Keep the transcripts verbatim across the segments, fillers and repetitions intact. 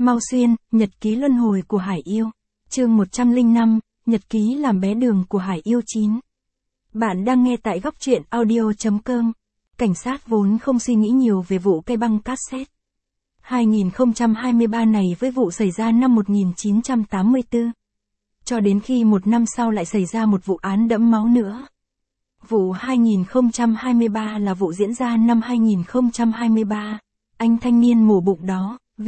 Mau Xuyên, Nhật ký luân hồi của Hải Yêu. Chương một trăm lẻ năm, Nhật ký làm bé đường của Hải Yêu chín. Bạn đang nghe tại góc truyện audio chấm com. Cảnh sát vốn không suy nghĩ nhiều về vụ cây băng cassette. hai nghìn không trăm hai mươi ba này với vụ xảy ra năm một nghìn chín trăm tám mươi tư. Cho đến khi một năm sau lại xảy ra một vụ án đẫm máu nữa. Vụ hai nghìn không trăm hai mươi ba là vụ diễn ra năm hai nghìn không trăm hai mươi ba. Anh thanh niên mổ bụng đó, V.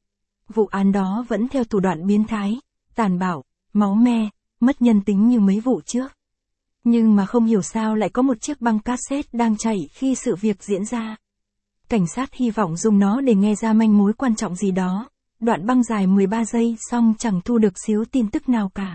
Vụ án đó vẫn theo thủ đoạn biến thái, tàn bạo, máu me, mất nhân tính như mấy vụ trước. Nhưng mà không hiểu sao lại có một chiếc băng cassette đang chạy khi sự việc diễn ra. Cảnh sát hy vọng dùng nó để nghe ra manh mối quan trọng gì đó. Đoạn băng dài mười ba giây xong chẳng thu được xíu tin tức nào cả.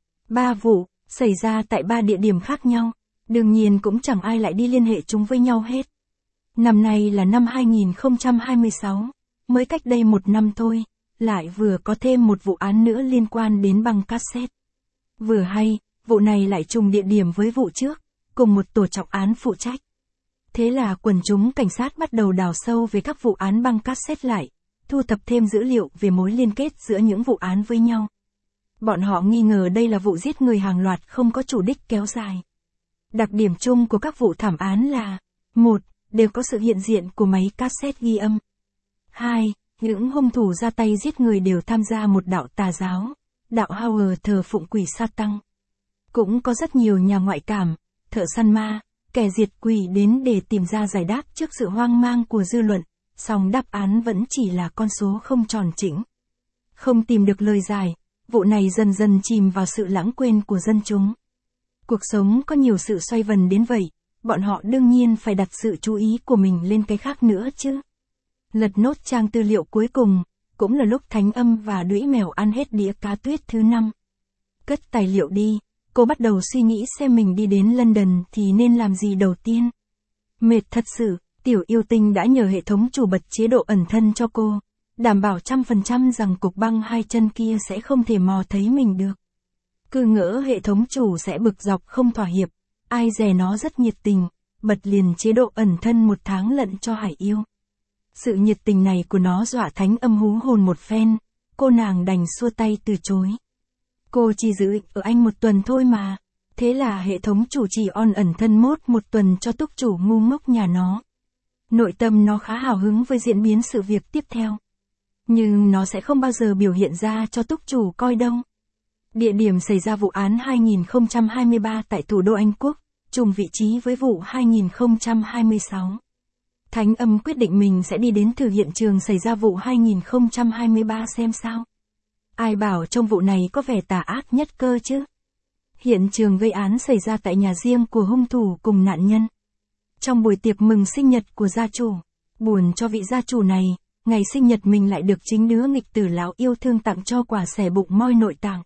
Ba vụ, xảy ra tại ba địa điểm khác nhau. Đương nhiên cũng chẳng ai lại đi liên hệ chúng với nhau hết. Năm nay là năm hai nghìn không trăm hai mươi sáu, mới cách đây một năm thôi, lại vừa có thêm một vụ án nữa liên quan đến băng cassette. Vừa hay, vụ này lại trùng địa điểm với vụ trước, cùng một tổ trọng án phụ trách. Thế là quần chúng cảnh sát bắt đầu đào sâu về các vụ án băng cassette lại, thu thập thêm dữ liệu về mối liên kết giữa những vụ án với nhau. Bọn họ nghi ngờ đây là vụ giết người hàng loạt không có chủ đích kéo dài. Đặc điểm chung của các vụ thảm án là: một. Đều có sự hiện diện của máy cassette ghi âm. hai. Những hung thủ ra tay giết người đều tham gia một đạo tà giáo, đạo Howard thờ phụng quỷ Sa-tăng. Cũng có rất nhiều nhà ngoại cảm, thợ săn ma, kẻ diệt quỷ đến để tìm ra giải đáp trước sự hoang mang của dư luận, song đáp án vẫn chỉ là con số không tròn chỉnh. Không tìm được lời giải, vụ này dần dần chìm vào sự lãng quên của dân chúng. Cuộc sống có nhiều sự xoay vần đến vậy, bọn họ đương nhiên phải đặt sự chú ý của mình lên cái khác nữa chứ. Lật nốt trang tư liệu cuối cùng, cũng là lúc Thánh Âm và Đũy Mèo ăn hết đĩa cá tuyết thứ năm. Cất tài liệu đi, cô bắt đầu suy nghĩ xem mình đi đến London thì nên làm gì đầu tiên. Mệt thật sự, Tiểu Yêu Tinh đã nhờ hệ thống chủ bật chế độ ẩn thân cho cô, đảm bảo trăm phần trăm rằng cục băng hai chân kia sẽ không thể mò thấy mình được. Cứ ngỡ hệ thống chủ sẽ bực dọc không thỏa hiệp, ai dè nó rất nhiệt tình, bật liền chế độ ẩn thân một tháng lận cho Hải Yêu. Sự nhiệt tình này của nó dọa Thánh Âm hú hồn một phen, cô nàng đành xua tay từ chối. Cô chỉ giữ ở anh một tuần thôi mà, thế là hệ thống chủ chỉ on ẩn thân mốt một tuần cho túc chủ ngu ngốc nhà nó. Nội tâm nó khá hào hứng với diễn biến sự việc tiếp theo. Nhưng nó sẽ không bao giờ biểu hiện ra cho túc chủ coi đâu. Địa điểm xảy ra vụ án hai nghìn không trăm hai mươi ba tại thủ đô Anh Quốc, trùng vị trí với vụ hai nghìn không trăm hai mươi sáu. Thánh Âm quyết định mình sẽ đi đến thử hiện trường xảy ra vụ hai nghìn không trăm hai mươi ba xem sao. Ai bảo trong vụ này có vẻ tà ác nhất cơ chứ. Hiện trường gây án xảy ra tại nhà riêng của hung thủ cùng nạn nhân. Trong buổi tiệc mừng sinh nhật của gia chủ, buồn cho vị gia chủ này, ngày sinh nhật mình lại được chính đứa nghịch tử lão yêu thương tặng cho quả xẻ bụng moi nội tạng.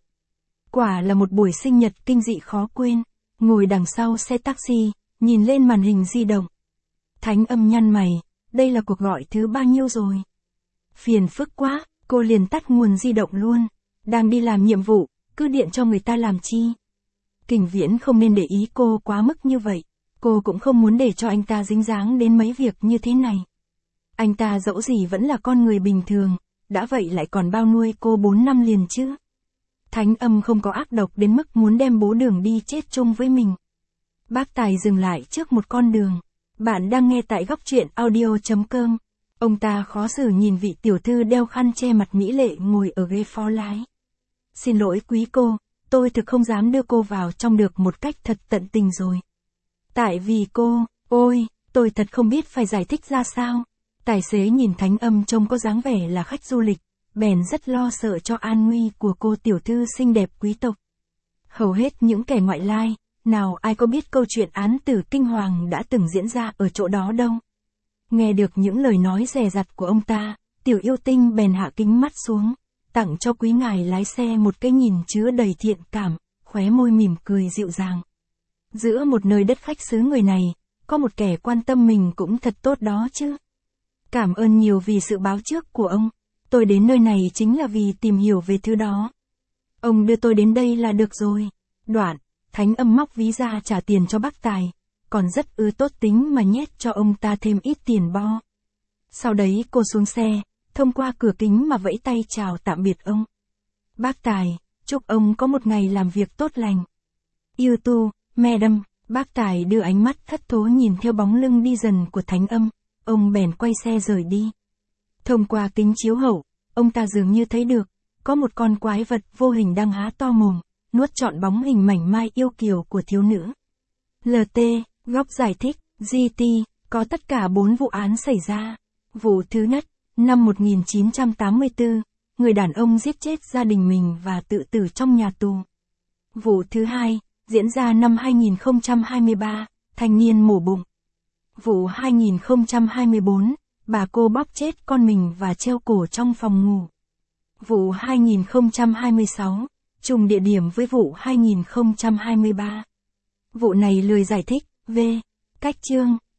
Quả là một buổi sinh nhật kinh dị khó quên. Ngồi đằng sau xe taxi, nhìn lên màn hình di động. Thánh Âm nhăn mày, đây là cuộc gọi thứ bao nhiêu rồi? Phiền phức quá, cô liền tắt nguồn di động luôn. Đang đi làm nhiệm vụ, cứ điện cho người ta làm chi? Kình Viễn không nên để ý cô quá mức như vậy. Cô cũng không muốn để cho anh ta dính dáng đến mấy việc như thế này. Anh ta dẫu gì vẫn là con người bình thường, đã vậy lại còn bao nuôi cô bốn năm liền chứ. Thánh Âm không có ác độc đến mức muốn đem bố Đường đi chết chung với mình. Bác Tài dừng lại trước một con đường. Bạn đang nghe tại góc truyện audio chấm com. Ông ta khó xử nhìn vị tiểu thư đeo khăn che mặt mỹ lệ ngồi ở ghế phó lái. Xin lỗi quý cô, tôi thực không dám đưa cô vào trong được một cách thật tận tình rồi. Tại vì cô, ôi, tôi thật không biết phải giải thích ra sao. Tài xế nhìn Thánh Âm trông có dáng vẻ là khách du lịch, bèn rất lo sợ cho an nguy của cô tiểu thư xinh đẹp quý tộc. Hầu hết những kẻ ngoại lai, nào ai có biết câu chuyện án tử kinh hoàng đã từng diễn ra ở chỗ đó đâu. Nghe được những lời nói dè dặt của ông ta, Tiểu Yêu Tinh bèn hạ kính mắt xuống, tặng cho quý ngài lái xe một cái nhìn chứa đầy thiện cảm, khóe môi mỉm cười dịu dàng. Giữa một nơi đất khách xứ người này, có một kẻ quan tâm mình cũng thật tốt đó chứ. Cảm ơn nhiều vì sự báo trước của ông. Tôi đến nơi này chính là vì tìm hiểu về thứ đó. Ông đưa tôi đến đây là được rồi. Đoạn, Thánh Âm móc ví ra trả tiền cho bác Tài, còn rất ư tốt tính mà nhét cho ông ta thêm ít tiền bo. Sau đấy cô xuống xe, thông qua cửa kính mà vẫy tay chào tạm biệt ông. Bác Tài, chúc ông có một ngày làm việc tốt lành. You too, madam. Bác Tài đưa ánh mắt thất thố nhìn theo bóng lưng đi dần của Thánh Âm, ông bèn quay xe rời đi. Thông qua kính chiếu hậu, ông ta dường như thấy được, có một con quái vật vô hình đang há to mồm, nuốt trọn bóng hình mảnh mai yêu kiều của thiếu nữ. lờ tê, góc giải thích, giê tê, có tất cả bốn vụ án xảy ra. Vụ thứ nhất, năm một nghìn chín trăm tám mươi tư, người đàn ông giết chết gia đình mình và tự tử trong nhà tù. Vụ thứ hai, diễn ra năm hai nghìn không trăm hai mươi ba, thanh niên mổ bụng. Vụ hai nghìn không trăm hai mươi bốn, bà cô bóp chết con mình và treo cổ trong phòng ngủ. Vụ hai nghìn không trăm hai mươi sáu, trùng địa điểm với vụ hai nghìn không trăm hai mươi ba. Vụ này lười giải thích, v. Cách chương,